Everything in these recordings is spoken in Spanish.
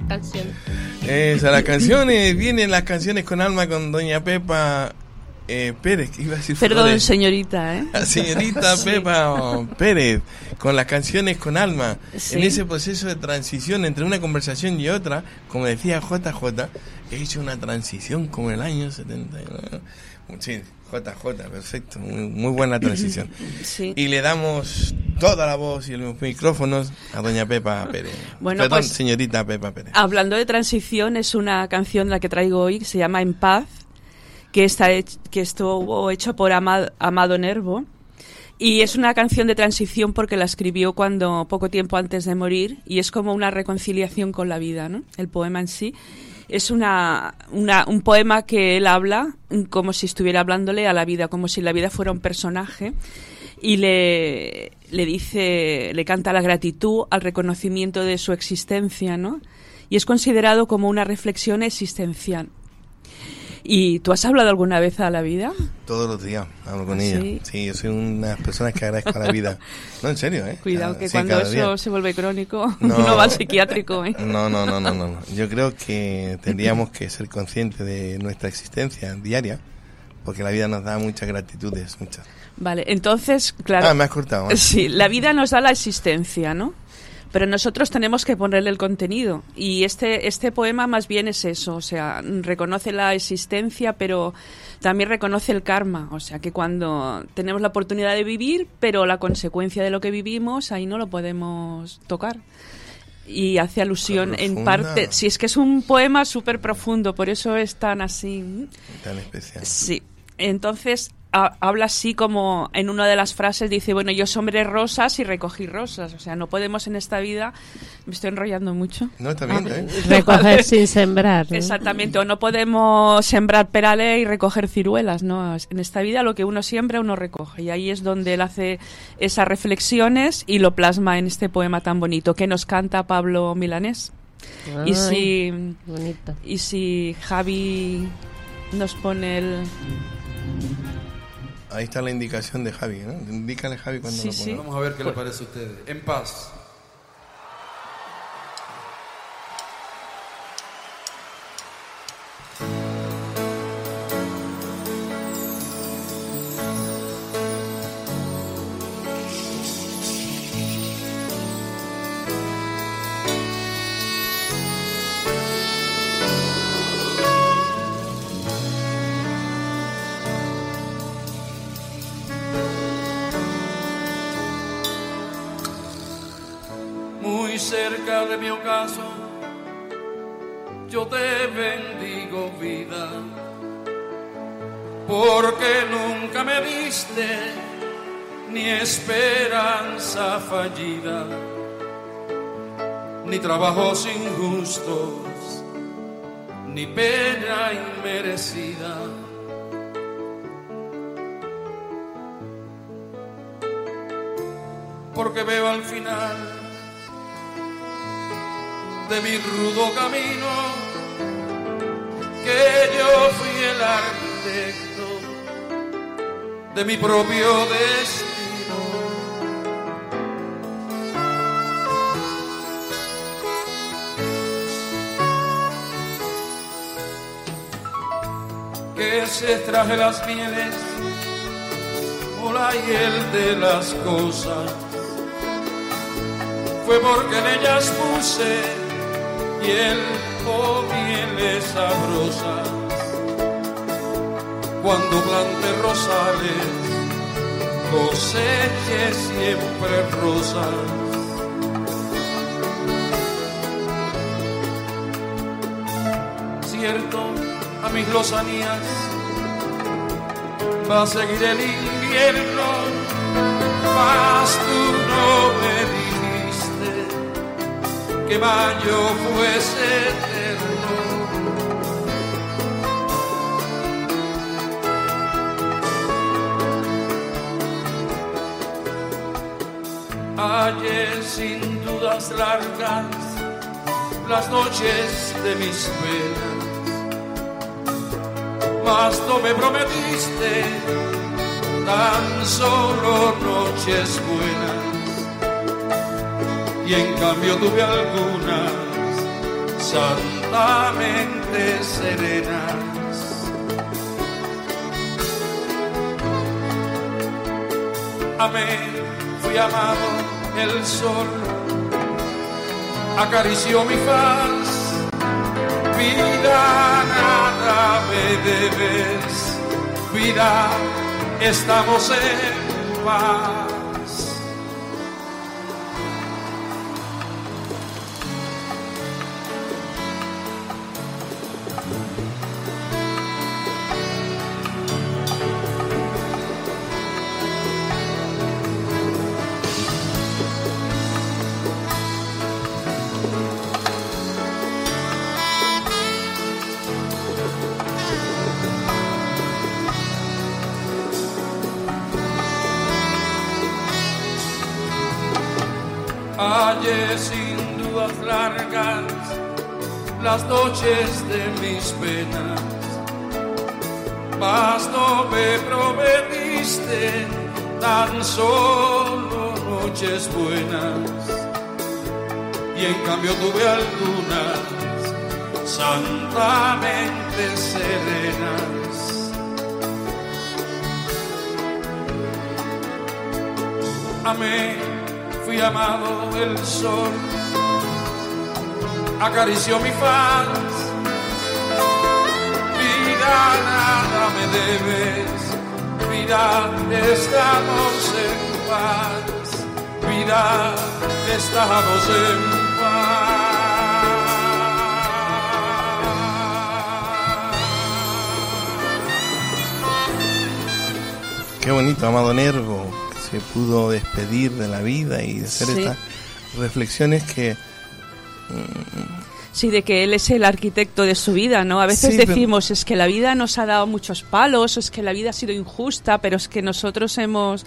canción. Las canciones, vienen las canciones con alma con doña Pepa Pérez, que iba a decir Perdón, Flores. señorita, Señorita Sí. Pepa Pérez, con las canciones con alma. Sí. En ese proceso de transición entre una conversación y otra, como decía JJ, he hecho una transición como el año 79. Sí, JJ, perfecto, muy buena transición. Sí. Y le damos toda la voz y los micrófonos a doña Pepa Pérez. Bueno, Perdón, pues, señorita Pepa Pérez. Hablando de transición, es una canción la que traigo hoy que se llama En Paz, que estuvo hecho por Amado Nervo. Y es una canción de transición porque la escribió poco tiempo antes de morir, y es como una reconciliación con la vida, ¿no? El poema en sí. Es un poema que él habla como si estuviera hablándole a la vida, como si la vida fuera un personaje, y le canta la gratitud al reconocimiento de su existencia, ¿no? Y es considerado como una reflexión existencial. ¿Y tú has hablado alguna vez a la vida? Todos los días hablo con ella. Sí, yo soy una persona que agradezco a la vida. No, en serio, Cuidado, que sí, cuando eso día. se vuelve crónico, uno va al psiquiátrico, No. Yo creo que tendríamos que ser conscientes de nuestra existencia diaria, porque la vida nos da muchas gratitudes, muchas. Vale, entonces, claro. Me has cortado. Sí, la vida nos da la existencia, ¿no? Pero nosotros tenemos que ponerle el contenido. Y este poema más bien es eso, o sea, reconoce la existencia, pero también reconoce el karma. O sea, que cuando tenemos la oportunidad de vivir, pero la consecuencia de lo que vivimos, ahí no lo podemos tocar. Y hace alusión en parte... Sí, es que es un poema súper profundo, por eso es tan así. Tan especial. Sí, entonces... habla así como en una de las frases dice, bueno, yo sembré rosas y recogí rosas, o sea, no podemos en esta vida, me estoy enrollando mucho. No, está bien, recoger sin sembrar, ¿no? Exactamente, o no podemos sembrar perales y recoger ciruelas, ¿no? En esta vida lo que uno siembra uno recoge, y ahí es donde él hace esas reflexiones y lo plasma en este poema tan bonito que nos canta Pablo Milanés. Ay, y si Javi nos pone el... Ahí está la indicación de Javi, ¿no? Indícale, Javi, cuando lo ponga. Sí. Vamos a ver qué le parece a ustedes. En Paz. Cerca de mi ocaso, yo te bendigo, vida, porque nunca me diste ni esperanza fallida, ni trabajos injustos, ni pena inmerecida. Porque veo al final de mi rudo camino que yo fui el arquitecto de mi propio destino. Que se extraje las mieles o la hiel de las cosas, fue porque en ellas puse hiel o mieles sabrosas. Cuando plante rosales, coseche siempre rosas. Cierto, a mis lozanías va a seguir el invierno, mas tú no me que mayo fuese eterno. Ayer sin dudas largas las noches de mis penas, mas no me prometiste tan solo noches buenas. Y en cambio tuve algunas santamente serenas. Amé, fui amado, el sol acarició mi faz. Vida, nada me debes, vida, estamos en paz. Hallé sin dudas largas las noches de mis penas, mas no me prometiste tan solo noches buenas, y en cambio tuve algunas santamente serenas. Amé, fui amado, el sol acarició mi faz. Vida, nada me debes, vida, estamos en paz. Vida, estamos en paz. Qué bonito, Amado Nervo, se pudo despedir de la vida y hacer estas reflexiones que... Sí, de que él es el arquitecto de su vida, ¿no? A veces decimos, es que la vida nos ha dado muchos palos, es que la vida ha sido injusta, pero es que nosotros hemos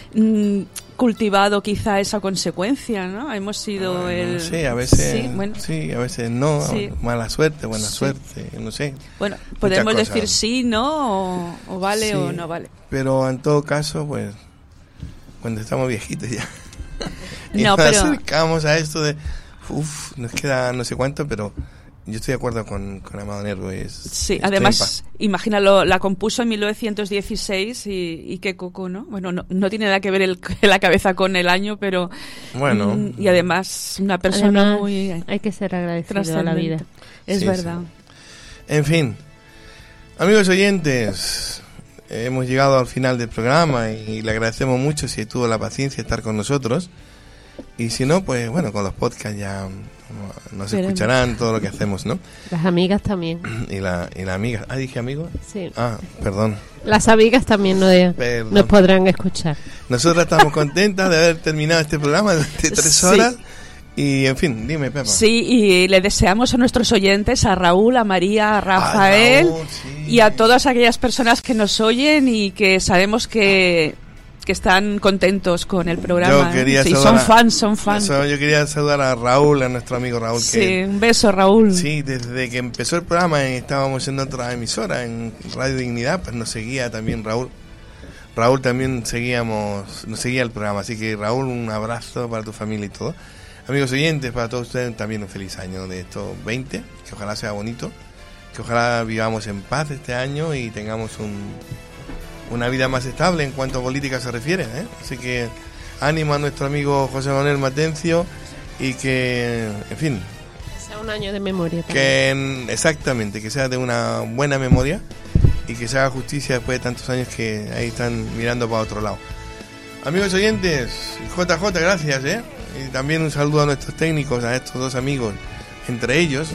cultivado quizá esa consecuencia, ¿no? Hemos sido el... Sí, a veces sí, a veces no, mala suerte, buena suerte, no sé. Bueno, podemos decir sí, ¿no? O vale o no vale. Pero en todo caso, pues... cuando estamos viejitos ya y nos acercamos a esto de nos queda no sé cuánto, pero yo estoy de acuerdo con Amado Nervo. Sí, además, imagínalo, la compuso en 1916 y qué coco, ¿no? Bueno, no tiene nada que ver la cabeza con el año, pero... Bueno. Y además, una persona muy... Hay que ser agradecido a la vida. Es verdad. Sí. En fin, amigos oyentes... hemos llegado al final del programa y le agradecemos mucho si tuvo la paciencia de estar con nosotros, y si no, pues bueno, con los podcasts ya nos escucharán todo lo que hacemos, ¿no? Las amigas también. Y la amiga. ¿Dije amigos? Sí. Perdón. Las amigas también nos podrán escuchar. Nosotras estamos contentas de haber terminado este programa durante 3 horas. Y, en fin, dime, Pepa. Sí, y le deseamos a nuestros oyentes, a Raúl, a María, a Rafael, y a todas aquellas personas que nos oyen y que sabemos que están contentos con el programa. Son fans. Yo quería saludar a Raúl, a nuestro amigo Raúl. Sí, un beso, Raúl. Sí, desde que empezó el programa estábamos en otra emisora, en Radio Dignidad, pues nos seguía también Raúl. Raúl también nos seguía el programa, así que Raúl, un abrazo para tu familia y todo. Amigos oyentes, para todos ustedes también un feliz año de estos 20, que ojalá sea bonito, que ojalá vivamos en paz este año y tengamos una vida más estable en cuanto a política se refiere, ¿eh? Así que ánimo a nuestro amigo José Manuel Matencio y que, en fin... sea un año de memoria también. Exactamente, que sea de una buena memoria y que se haga justicia después de tantos años que ahí están mirando para otro lado. Amigos oyentes, JJ, gracias, ¿eh? Y también un saludo a nuestros técnicos, a estos dos amigos, entre ellos,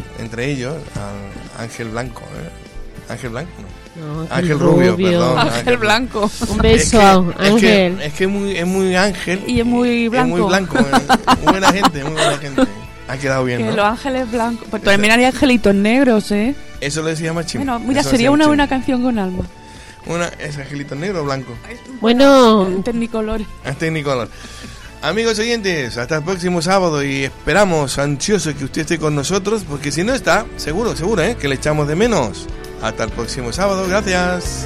a Ángel Blanco, Ángel Blanco, no, Ángel Rubio, perdón. Ángel Blanco. Un beso, Ángel. Es que es muy Ángel. Y es muy blanco. Es muy blanco, muy buena gente, Ha quedado bien, que ¿no? Los ángeles blancos, pues también hay angelitos negros, ¿eh? Eso lo decía Machín. Bueno, mira, sería una buena canción con alma. ¿Es angelito negro o blanco? Bueno, Technicolor. Technicolor. Amigos oyentes, hasta el próximo sábado y esperamos ansioso que usted esté con nosotros, porque si no está, seguro, que le echamos de menos. Hasta el próximo sábado, gracias.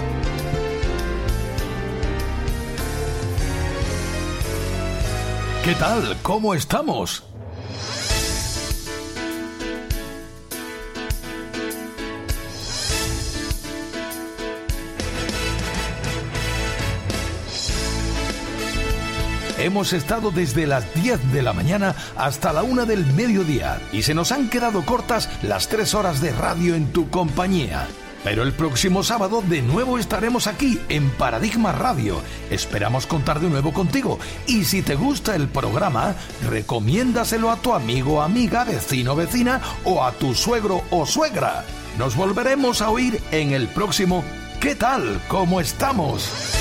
¿Qué tal? ¿Cómo estamos? Hemos estado desde las 10 de la mañana hasta la 1 del mediodía y se nos han quedado cortas las 3 horas de radio en tu compañía. Pero el próximo sábado de nuevo estaremos aquí en Paradigma Radio. Esperamos contar de nuevo contigo. Y si te gusta el programa, recomiéndaselo a tu amigo, amiga, vecino, vecina o a tu suegro o suegra. Nos volveremos a oír en el próximo ¿Qué tal? ¿Cómo estamos?